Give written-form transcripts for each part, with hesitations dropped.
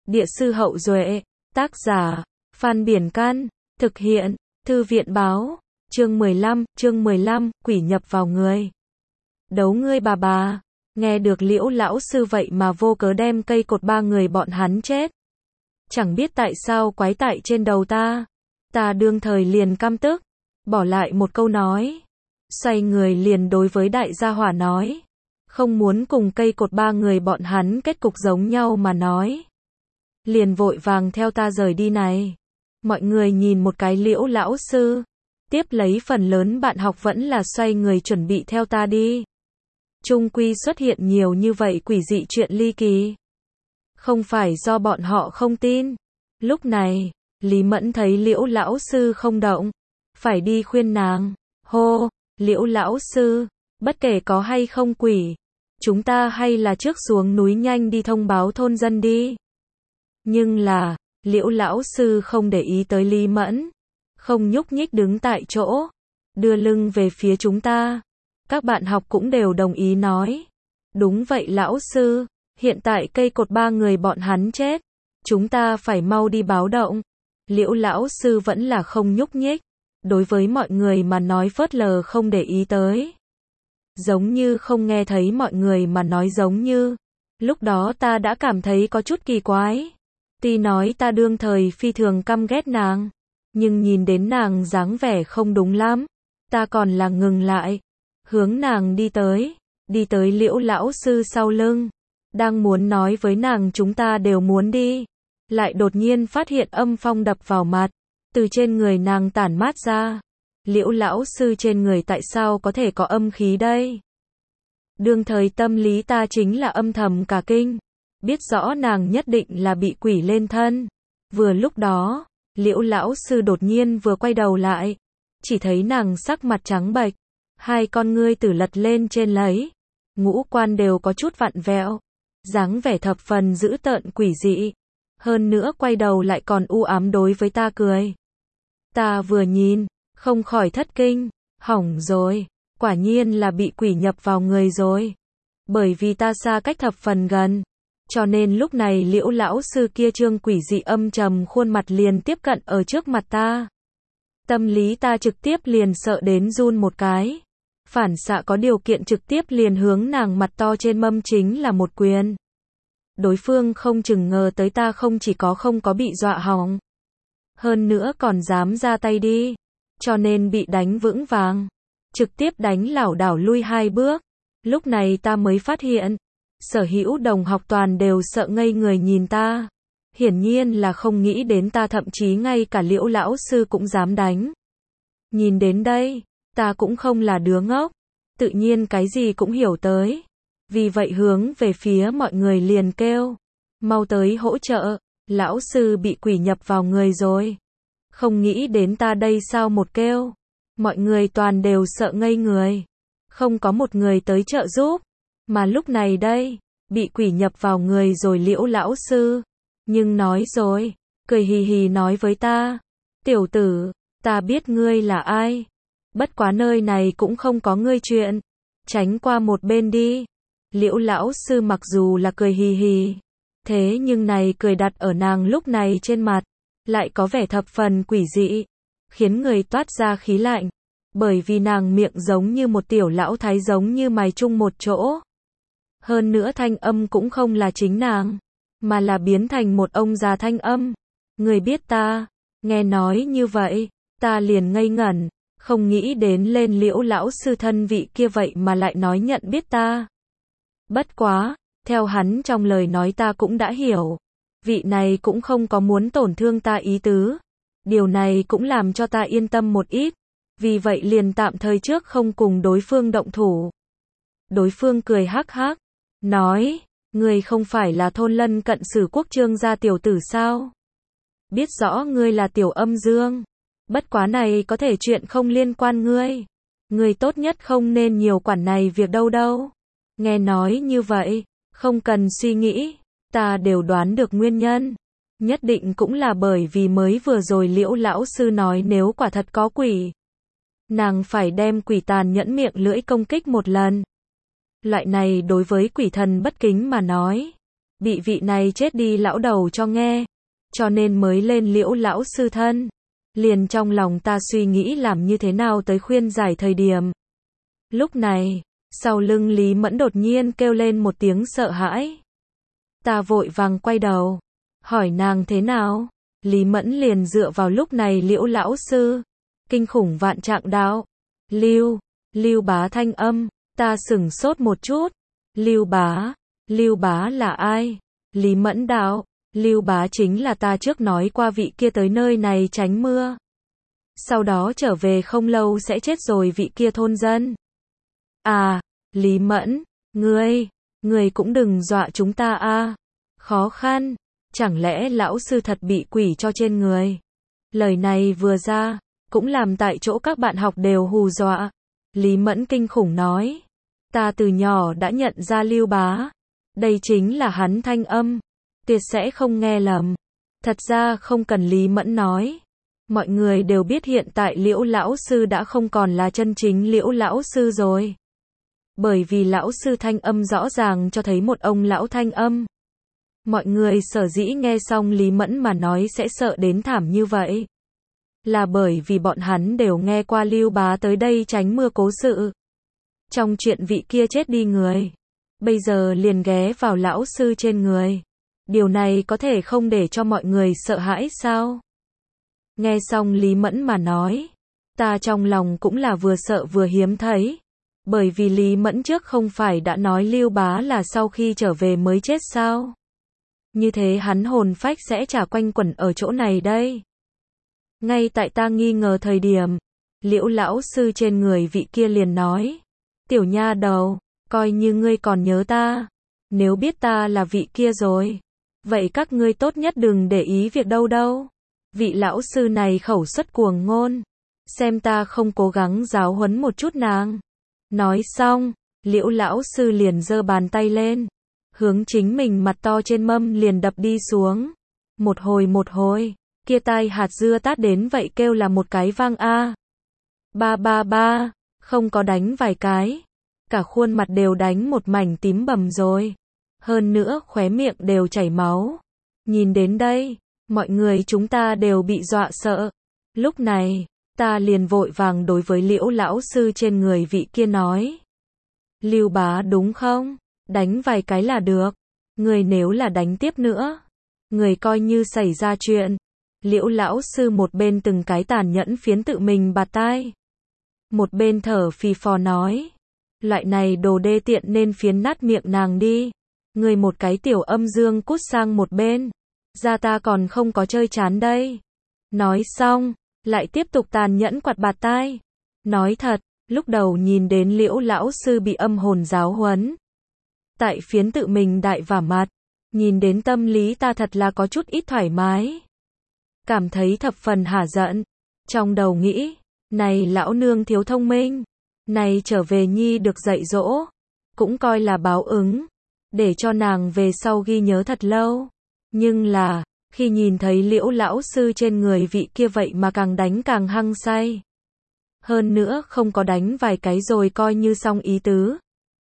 Địa sư Hậu Duệ, tác giả, Phan Biển Căn, thực hiện, Thư viện Báo, chương 15, quỷ nhập vào người. Đấu ngươi bà, nghe được Liễu lão sư vậy mà vô cớ đem cây cột ba người bọn hắn chết. Chẳng biết tại sao quái tại trên đầu ta đương thời liền căm tức, bỏ lại một câu nói. Xoay người liền đối với đại gia hỏa nói. Không muốn cùng cây cột ba người bọn hắn kết cục giống nhau mà nói. Liền vội vàng theo ta rời đi này. Mọi người nhìn một cái Liễu lão sư. Tiếp lấy phần lớn bạn học vẫn là xoay người chuẩn bị theo ta đi. Chung quy xuất hiện nhiều như vậy quỷ dị chuyện ly kỳ. Không phải do bọn họ không tin. Lúc này, Lý Mẫn thấy Liễu lão sư không động. Phải đi khuyên nàng. Hô, Liễu lão sư, bất kể có hay không quỷ. Chúng ta hay là trước xuống núi nhanh đi thông báo thôn dân đi. Nhưng là, Liễu lão sư không để ý tới Lý Mẫn. Không nhúc nhích đứng tại chỗ. Đưa lưng về phía chúng ta. Các bạn học cũng đều đồng ý nói. Đúng vậy lão sư, hiện tại cây cột ba người bọn hắn chết. Chúng ta phải mau đi báo động. Liễu lão sư vẫn là không nhúc nhích. Đối với mọi người mà nói phớt lờ không để ý tới. Giống như không nghe thấy mọi người mà nói giống như. Lúc đó ta đã cảm thấy có chút kỳ quái. Tuy nói ta đương thời phi thường căm ghét nàng. Nhưng nhìn đến nàng dáng vẻ không đúng lắm. Ta còn là ngừng lại. Hướng nàng đi tới Liễu lão sư sau lưng. Đang muốn nói với nàng chúng ta đều muốn đi. Lại đột nhiên phát hiện âm phong đập vào mặt. Từ trên người nàng tản mát ra. Liễu lão sư trên người tại sao có thể có âm khí đây? Đương thời tâm lý ta chính là âm thầm cả kinh. Biết rõ nàng nhất định là bị quỷ lên thân. Vừa lúc đó, Liễu lão sư đột nhiên vừa quay đầu lại. Chỉ thấy nàng sắc mặt trắng bệch. Hai con ngươi tử lật lên trên lấy. Ngũ quan đều có chút vặn vẹo. Dáng vẻ thập phần dữ tợn quỷ dị. Hơn nữa quay đầu lại còn u ám đối với ta cười. Ta vừa nhìn, không khỏi thất kinh. Hỏng rồi, quả nhiên là bị quỷ nhập vào người rồi. Bởi vì ta xa cách thập phần gần. Cho nên lúc này Liễu lão sư kia trương quỷ dị âm trầm khuôn mặt liền tiếp cận ở trước mặt ta. Tâm lý ta trực tiếp liền sợ đến run một cái. Phản xạ có điều kiện trực tiếp liền hướng nàng mặt to trên mâm chính là một quyền. Đối phương không chừng ngờ tới ta không chỉ không có bị dọa hỏng. Hơn nữa còn dám ra tay đi. Cho nên bị đánh vững vàng. Trực tiếp đánh lảo đảo lui 2 bước. Lúc này ta mới phát hiện. Sở hữu đồng học toàn đều sợ ngây người nhìn ta. Hiển nhiên là không nghĩ đến ta, thậm chí ngay cả Liễu lão sư cũng dám đánh. Nhìn đến đây, ta cũng không là đứa ngốc. Tự nhiên cái gì cũng hiểu tới. Vì vậy hướng về phía mọi người liền kêu. Mau tới hỗ trợ, lão sư bị quỷ nhập vào người rồi. Không nghĩ đến ta đây sao một kêu. Mọi người toàn đều sợ ngây người. Không có một người tới trợ giúp. Mà lúc này đây, bị quỷ nhập vào người rồi Liễu lão sư. Nhưng nói rồi, cười hì hì nói với ta. Tiểu tử, ta biết ngươi là ai. Bất quá nơi này cũng không có ngươi chuyện. Tránh qua một bên đi. Liễu lão sư mặc dù là cười hì hì. Thế nhưng này cười đặt ở nàng lúc này trên mặt. Lại có vẻ thập phần quỷ dị. Khiến người toát ra khí lạnh. Bởi vì nàng miệng giống như một tiểu lão thái giống như mài chung một chỗ. Hơn nữa thanh âm cũng không là chính nàng. Mà là biến thành một ông già thanh âm. Người biết ta. Nghe nói như vậy. Ta liền ngây ngẩn. Không nghĩ đến lên Liễu lão sư thân vị kia vậy mà lại nói nhận biết ta. Bất quá. Theo hắn trong lời nói ta cũng đã hiểu. Vị này cũng không có muốn tổn thương ta ý tứ. Điều này cũng làm cho ta yên tâm một ít. Vì vậy liền tạm thời trước không cùng đối phương động thủ. Đối phương cười hắc hắc. Nói, ngươi không phải là thôn lân cận Sử Quốc Trương gia tiểu tử sao? Biết rõ ngươi là tiểu âm dương. Bất quá này có thể chuyện không liên quan ngươi. Ngươi tốt nhất không nên nhiều quản này việc đâu. Nghe nói như vậy, không cần suy nghĩ. Ta đều đoán được nguyên nhân. Nhất định cũng là bởi vì mới vừa rồi Liễu lão sư nói nếu quả thật có quỷ. Nàng phải đem quỷ tàn nhẫn miệng lưỡi công kích một lần. Loại này đối với quỷ thần bất kính mà nói. bị vị này chết đi lão đầu cho nghe, cho nên mới lên Liễu lão sư thân. Liền trong lòng ta suy nghĩ làm như thế nào tới khuyên giải thời điểm. Lúc này, sau lưng Lý Mẫn đột nhiên kêu lên một tiếng sợ hãi. Ta vội vàng quay đầu, hỏi nàng thế nào. Lý Mẫn liền dựa vào lúc này Liễu lão sư, kinh khủng vạn trạng đạo. Lưu Bá thanh âm, ta sửng sốt một chút. Lưu Bá là ai? Lý Mẫn đạo, Lưu Bá chính là ta trước nói qua vị kia tới nơi này tránh mưa. Sau đó trở về không lâu sẽ chết rồi vị kia thôn dân. À, Lý Mẫn, ngươi cũng đừng dọa chúng ta a. Khó khăn, chẳng lẽ lão sư thật bị quỷ cho trên người? Lời này vừa ra, cũng làm tại chỗ các bạn học đều hù dọa. Lý Mẫn kinh khủng nói, ta từ nhỏ đã nhận ra Lưu Bá, đây chính là hắn thanh âm, tuyệt sẽ không nghe lầm. Thật ra không cần Lý Mẫn nói, mọi người đều biết hiện tại Liễu lão sư đã không còn là chân chính Liễu lão sư rồi. Bởi vì lão sư thanh âm rõ ràng cho thấy một ông lão thanh âm. Mọi người sở dĩ nghe xong Lý Mẫn mà nói sẽ sợ đến thảm như vậy, là bởi vì bọn hắn đều nghe qua Lưu Bá tới đây tránh mưa cố sự. Trong chuyện vị kia chết đi người, bây giờ liền ghé vào lão sư trên người. Điều này có thể không để cho mọi người sợ hãi sao? Nghe xong Lý Mẫn mà nói, ta trong lòng cũng là vừa sợ vừa hiếm thấy. Bởi vì Lý Mẫn trước không phải đã nói Lưu Bá là sau khi trở về mới chết sao? Như thế hắn hồn phách sẽ chả quanh quẩn ở chỗ này đây. Ngay tại ta nghi ngờ thời điểm, Liễu lão sư trên người vị kia liền nói, tiểu nha đầu, coi như ngươi còn nhớ ta, nếu biết ta là vị kia rồi, vậy các ngươi tốt nhất đừng để ý việc đâu. Vị lão sư này khẩu xuất cuồng ngôn, xem ta không cố gắng giáo huấn một chút nàng. Nói xong, Liễu lão sư liền giơ bàn tay lên, hướng chính mình mặt to trên mâm liền đập đi xuống. Một hồi, kia tai hạt dưa tát đến vậy kêu là một cái vang a. Ba, không có đánh vài cái, cả khuôn mặt đều đánh một mảnh tím bầm rồi. Hơn nữa khóe miệng đều chảy máu. Nhìn đến đây, mọi người chúng ta đều bị dọa sợ. Lúc này, ta liền vội vàng đối với Liễu lão sư trên người vị kia nói, Lưu Bá đúng không? Đánh vài cái là được. Người nếu là đánh tiếp nữa, người coi như xảy ra chuyện. Liễu lão sư một bên từng cái tàn nhẫn phiến tự mình bạt tai, một bên thở phì phò nói, loại này đồ đê tiện nên phiến nát miệng nàng đi. Người một cái tiểu âm dương cút sang một bên, ra ta còn không có chơi chán đây. Nói xong, lại tiếp tục tàn nhẫn quạt bạt tai. Nói thật, lúc đầu nhìn đến Liễu lão sư bị âm hồn giáo huấn, tại phiến tự mình đại vả mặt, nhìn đến tâm lý ta thật là có chút ít thoải mái. Cảm thấy thập phần hả giận, trong đầu nghĩ, này lão nương thiếu thông minh, này trở về nhi được dạy dỗ, cũng coi là báo ứng, để cho nàng về sau ghi nhớ thật lâu. Nhưng là, khi nhìn thấy Liễu lão sư trên người vị kia vậy mà càng đánh càng hăng say. Hơn nữa không có đánh vài cái rồi coi như xong ý tứ.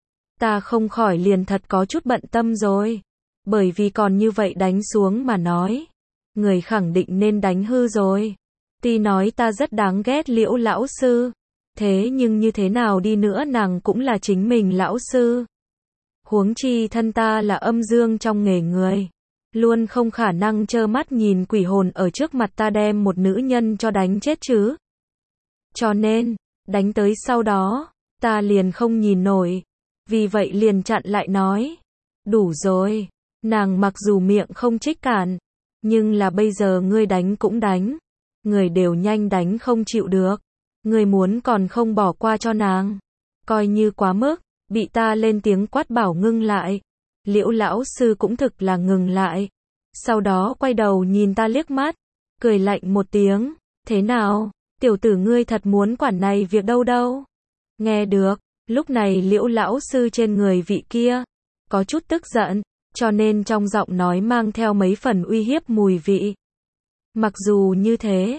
Ta không khỏi liền thật có chút bận tâm rồi. Bởi vì còn như vậy đánh xuống mà nói, người khẳng định nên đánh hư rồi. Tuy nói ta rất đáng ghét Liễu lão sư, thế nhưng như thế nào đi nữa nàng cũng là chính mình lão sư. Huống chi thân ta là âm dương trong nghề người, luôn không khả năng trơ mắt nhìn quỷ hồn ở trước mặt ta đem một nữ nhân cho đánh chết chứ. Cho nên, đánh tới sau đó, ta liền không nhìn nổi, vì vậy liền chặn lại nói, đủ rồi, nàng mặc dù miệng không trích cản, nhưng là bây giờ ngươi đánh cũng đánh, người đều nhanh đánh không chịu được, ngươi muốn còn không bỏ qua cho nàng, coi như quá mức. Bị ta lên tiếng quát bảo ngưng lại, Liễu lão sư cũng thực là ngừng lại, sau đó quay đầu nhìn ta liếc mắt, cười lạnh một tiếng, thế nào, tiểu tử ngươi thật muốn quản này việc đâu. Nghe được, lúc này Liễu lão sư trên người vị kia, có chút tức giận, cho nên trong giọng nói mang theo mấy phần uy hiếp mùi vị. Mặc dù như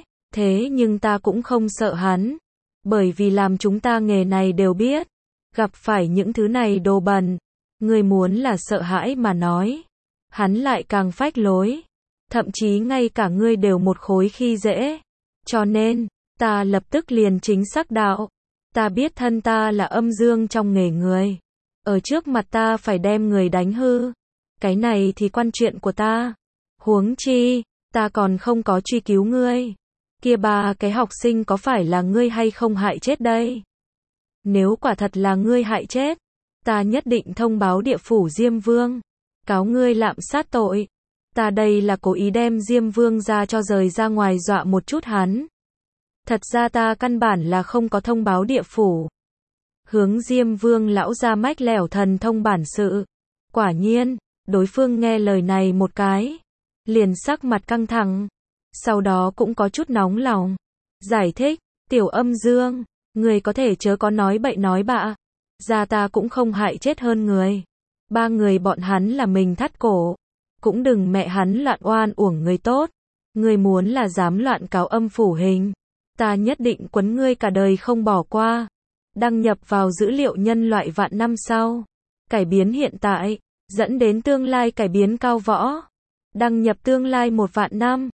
thế nhưng ta cũng không sợ hắn, bởi vì làm chúng ta nghề này đều biết, gặp phải những thứ này đồ bẩn, người muốn là sợ hãi mà nói, hắn lại càng phách lối. Thậm chí ngay cả ngươi đều một khối khi dễ. Cho nên, ta lập tức liền chính xác đạo. Ta biết thân ta là âm dương trong nghề người. Ở trước mặt ta phải đem người đánh hư. Cái này thì quan chuyện của ta. Huống chi, ta còn không có truy cứu ngươi. Kia 3 cái học sinh có phải là ngươi hay không hại chết đây? Nếu quả thật là ngươi hại chết, ta nhất định thông báo địa phủ Diêm Vương, cáo ngươi lạm sát tội. Ta đây là cố ý đem Diêm Vương ra cho rời ra ngoài dọa một chút hắn. Thật ra ta căn bản là không có thông báo địa phủ. Hướng Diêm Vương lão ra mách lẻo thần thông bản sự. Quả nhiên, đối phương nghe lời này một cái, liền sắc mặt căng thẳng, sau đó cũng có chút nóng lòng. Giải thích, tiểu âm dương, người có thể chớ có nói bậy nói bạ. Ra ta cũng không hại chết hơn người. 3 người bọn hắn là mình thắt cổ. Cũng đừng mẹ hắn loạn oan uổng người tốt. Người muốn là dám loạn cáo âm phủ hình, ta nhất định quấn ngươi cả đời không bỏ qua. Đăng nhập vào dữ liệu nhân loại vạn năm sau. Cải biến hiện tại, dẫn đến tương lai cải biến cao võ. Đăng nhập tương lai 1 vạn năm.